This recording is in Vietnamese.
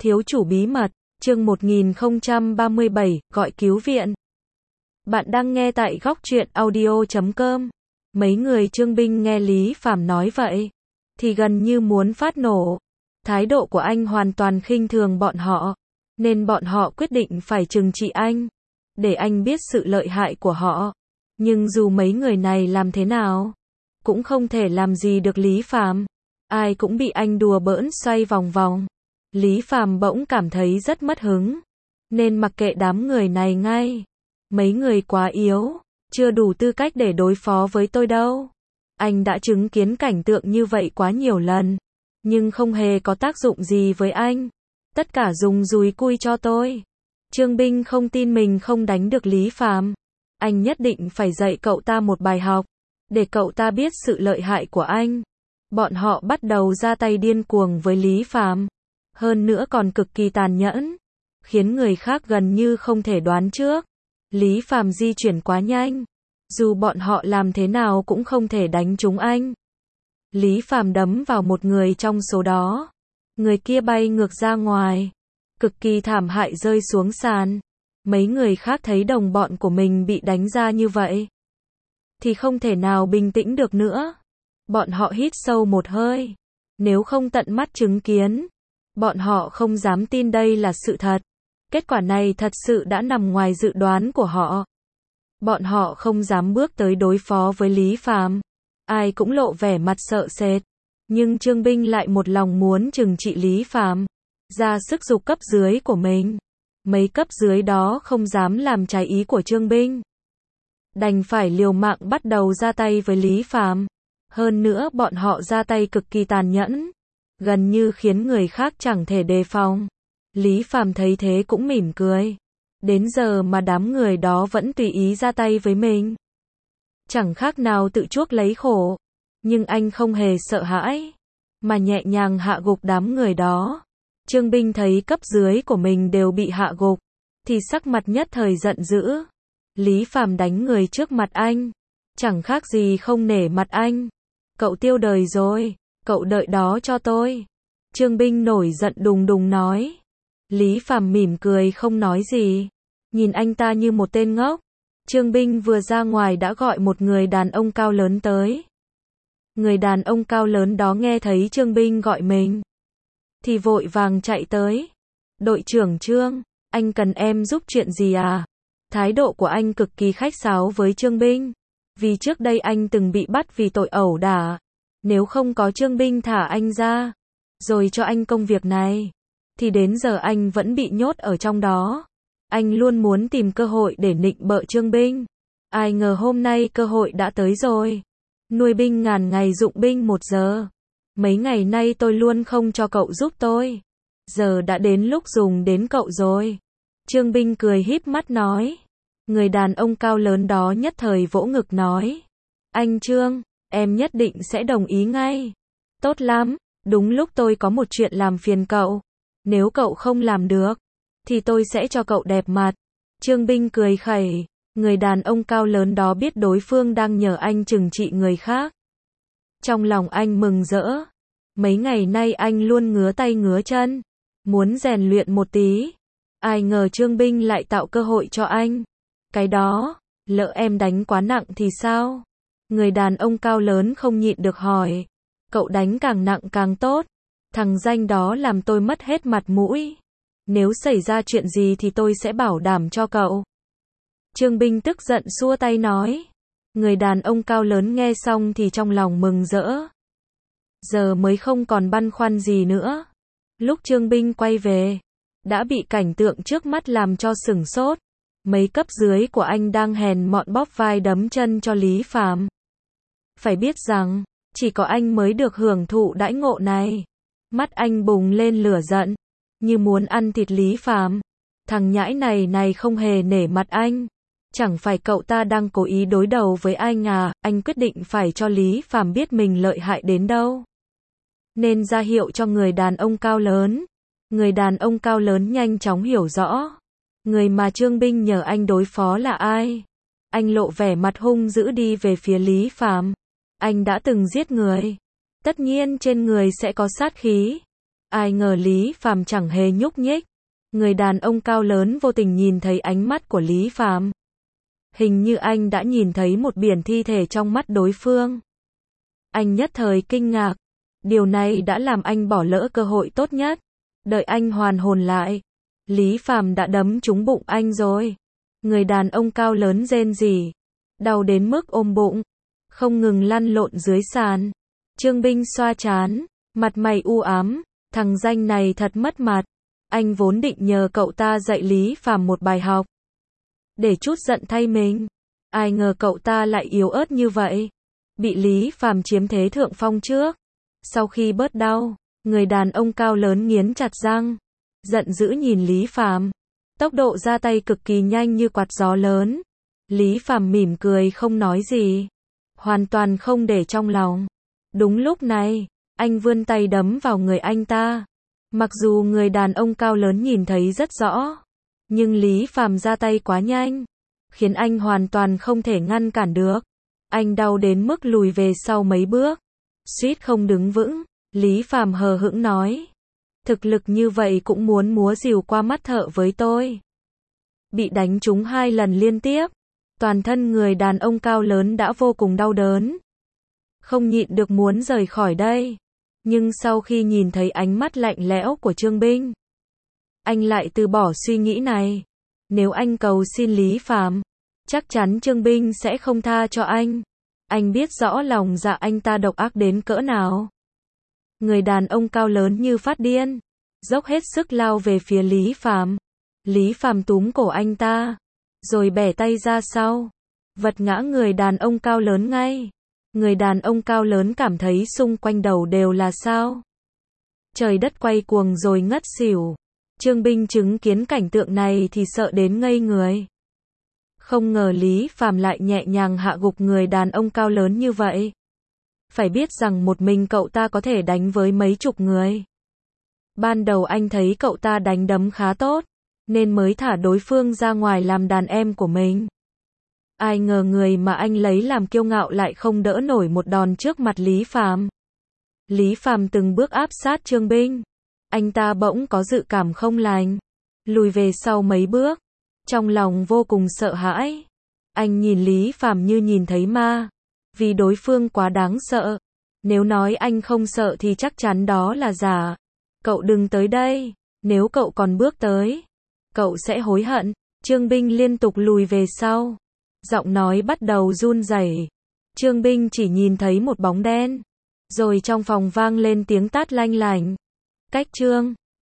Thiếu chủ bí mật, chương 1037, gọi cứu viện. Bạn đang nghe tại góc truyện audio.com. Mấy người Trương Binh nghe Lý Phàm nói vậy, thì gần như muốn phát nổ. Thái độ của anh hoàn toàn khinh thường bọn họ, nên bọn họ quyết định phải trừng trị anh, để anh biết sự lợi hại của họ. Nhưng dù mấy người này làm thế nào, cũng không thể làm gì được Lý Phàm. Ai cũng bị anh đùa bỡn xoay vòng vòng. Lý Phàm bỗng cảm thấy rất mất hứng, nên mặc kệ đám người này ngay. Mấy người quá yếu, chưa đủ tư cách để đối phó với tôi đâu. Anh đã chứng kiến cảnh tượng như vậy quá nhiều lần, nhưng không hề có tác dụng gì với anh. Tất cả dùng dùi cui cho tôi. Trương Binh không tin mình không đánh được Lý Phàm. Anh nhất định phải dạy cậu ta một bài học, để cậu ta biết sự lợi hại của anh. Bọn họ bắt đầu ra tay điên cuồng với Lý Phàm, hơn nữa còn cực kỳ tàn nhẫn, khiến người khác gần như không thể đoán trước. Lý Phàm di chuyển quá nhanh, dù bọn họ làm thế nào cũng không thể đánh trúng anh. Lý Phàm đấm vào một người trong số đó, người kia bay ngược ra ngoài, cực kỳ thảm hại rơi xuống sàn. Mấy người khác thấy đồng bọn của mình bị đánh ra như vậy, thì không thể nào bình tĩnh được nữa. Bọn họ hít sâu một hơi. Nếu không tận mắt chứng kiến, bọn họ không dám tin đây là sự thật. Kết quả này thật sự đã nằm ngoài dự đoán của họ. Bọn họ không dám bước tới đối phó với Lý Phàm. Ai cũng lộ vẻ mặt sợ sệt. Nhưng Trương Binh lại một lòng muốn trừng trị Lý Phàm, ra sức giục cấp dưới của mình. Mấy cấp dưới đó không dám làm trái ý của Trương Binh, đành phải liều mạng bắt đầu ra tay với Lý Phàm. Hơn nữa bọn họ ra tay cực kỳ tàn nhẫn, gần như khiến người khác chẳng thể đề phòng. Lý Phàm thấy thế cũng mỉm cười. Đến giờ mà đám người đó vẫn tùy ý ra tay với mình, chẳng khác nào tự chuốc lấy khổ. Nhưng anh không hề sợ hãi, mà nhẹ nhàng hạ gục đám người đó. Trương Binh thấy cấp dưới của mình đều bị hạ gục, thì sắc mặt nhất thời giận dữ. Lý Phàm đánh người trước mặt anh, chẳng khác gì không nể mặt anh. Cậu tiêu đời rồi, cậu đợi đó cho tôi. Trương Binh nổi giận đùng đùng nói. Lý Phàm mỉm cười không nói gì, nhìn anh ta như một tên ngốc. Trương Binh vừa ra ngoài đã gọi một người đàn ông cao lớn tới. Người đàn ông cao lớn đó nghe thấy Trương Binh gọi mình, thì vội vàng chạy tới. Đội trưởng Trương, anh cần em giúp chuyện gì à? Thái độ của anh cực kỳ khách sáo với Trương Binh, vì trước đây anh từng bị bắt vì tội ẩu đả. Nếu không có Trương Binh thả anh ra, rồi cho anh công việc này, thì đến giờ anh vẫn bị nhốt ở trong đó. Anh luôn muốn tìm cơ hội để nịnh bợ Trương Binh. Ai ngờ hôm nay cơ hội đã tới rồi. Nuôi binh ngàn ngày dụng binh một giờ. Mấy ngày nay tôi luôn không cho cậu giúp tôi, giờ đã đến lúc dùng đến cậu rồi. Trương Binh cười híp mắt nói. Người đàn ông cao lớn đó nhất thời vỗ ngực nói. Anh Trương, em nhất định sẽ đồng ý ngay. Tốt lắm, đúng lúc tôi có một chuyện làm phiền cậu. Nếu cậu không làm được, thì tôi sẽ cho cậu đẹp mặt. Trương Binh cười khẩy. Người đàn ông cao lớn đó biết đối phương đang nhờ anh trừng trị người khác. Trong lòng anh mừng rỡ. Mấy ngày nay anh luôn ngứa tay ngứa chân, muốn rèn luyện một tí. Ai ngờ Trương Binh lại tạo cơ hội cho anh. Cái đó, lỡ em đánh quá nặng thì sao? Người đàn ông cao lớn không nhịn được hỏi. Cậu đánh càng nặng càng tốt. Thằng danh đó làm tôi mất hết mặt mũi. Nếu xảy ra chuyện gì thì tôi sẽ bảo đảm cho cậu. Trương Binh tức giận xua tay nói. Người đàn ông cao lớn nghe xong thì trong lòng mừng rỡ. Giờ mới không còn băn khoăn gì nữa. Lúc Trương Binh quay về, đã bị cảnh tượng trước mắt làm cho sửng sốt. Mấy cấp dưới của anh đang hèn mọn bóp vai đấm chân cho Lý Phàm. Phải biết rằng, chỉ có anh mới được hưởng thụ đãi ngộ này. Mắt anh bùng lên lửa giận, như muốn ăn thịt Lý Phàm. Thằng nhãi này không hề nể mặt anh. Chẳng phải cậu ta đang cố ý đối đầu với anh à? Anh quyết định phải cho Lý Phàm biết mình lợi hại đến đâu, nên ra hiệu cho người đàn ông cao lớn. Người đàn ông cao lớn nhanh chóng hiểu rõ, người mà Trương Binh nhờ anh đối phó là ai. Anh lộ vẻ mặt hung dữ đi về phía Lý Phàm. Anh đã từng giết người, tất nhiên trên người sẽ có sát khí. Ai ngờ Lý Phàm chẳng hề nhúc nhích. Người đàn ông cao lớn vô tình nhìn thấy ánh mắt của Lý Phàm. Hình như anh đã nhìn thấy một biển thi thể trong mắt đối phương. Anh nhất thời kinh ngạc. Điều này đã làm anh bỏ lỡ cơ hội tốt nhất. Đợi anh hoàn hồn lại, Lý Phàm đã đấm trúng bụng anh rồi. Người đàn ông cao lớn rên rỉ, đau đến mức ôm bụng, không ngừng lăn lộn dưới sàn. Trương Binh xoa trán, mặt mày u ám, thằng danh này thật mất mặt. Anh vốn định nhờ cậu ta dạy Lý Phàm một bài học, để trút giận thay mình. Ai ngờ cậu ta lại yếu ớt như vậy. Bị Lý Phàm chiếm thế thượng phong trước. Sau khi bớt đau, người đàn ông cao lớn nghiến chặt răng, giận dữ nhìn Lý Phàm. Tốc độ ra tay cực kỳ nhanh như quạt gió lớn. Lý Phàm mỉm cười không nói gì, hoàn toàn không để trong lòng. Đúng lúc này, anh vươn tay đấm vào người anh ta. Mặc dù người đàn ông cao lớn nhìn thấy rất rõ, nhưng Lý Phàm ra tay quá nhanh, khiến anh hoàn toàn không thể ngăn cản được. Anh đau đến mức lùi về sau mấy bước, suýt không đứng vững. Lý Phàm hờ hững nói, thực lực như vậy cũng muốn múa rìu qua mắt thợ với tôi. Bị đánh trúng 2 lần liên tiếp, toàn thân người đàn ông cao lớn đã vô cùng đau đớn, không nhịn được muốn rời khỏi đây. Nhưng sau khi nhìn thấy ánh mắt lạnh lẽo của Trương Binh, anh lại từ bỏ suy nghĩ này. Nếu anh cầu xin Lý Phàm, chắc chắn Trương Binh sẽ không tha cho anh. Anh biết rõ lòng dạ anh ta độc ác đến cỡ nào. Người đàn ông cao lớn như phát điên, dốc hết sức lao về phía Lý Phàm. Lý Phàm túm cổ anh ta, rồi bẻ tay ra sau, vật ngã người đàn ông cao lớn ngay. Người đàn ông cao lớn cảm thấy xung quanh đầu đều là sao trời đất quay cuồng rồi ngất xỉu. Trương Binh chứng kiến cảnh tượng này thì sợ đến ngây người. Không ngờ Lý Phàm lại nhẹ nhàng hạ gục người đàn ông cao lớn như vậy. Phải biết rằng một mình cậu ta có thể đánh với mấy chục người. Ban đầu anh thấy cậu ta đánh đấm khá tốt, nên mới thả đối phương ra ngoài làm đàn em của mình. Ai ngờ người mà anh lấy làm kiêu ngạo lại không đỡ nổi một đòn trước mặt Lý Phàm. Lý Phàm từng bước áp sát Trương Binh. Anh ta bỗng có dự cảm không lành, lùi về sau mấy bước, trong lòng vô cùng sợ hãi. Anh nhìn Lý Phàm như nhìn thấy ma, vì đối phương quá đáng sợ. Nếu nói anh không sợ thì chắc chắn đó là giả. Cậu đừng tới đây, nếu cậu còn bước tới, cậu sẽ hối hận. Trương Binh liên tục lùi về sau, giọng nói bắt đầu run rẩy. Trương Binh chỉ nhìn thấy một bóng đen, rồi trong phòng vang lên tiếng tát lanh lảnh. Cách Trương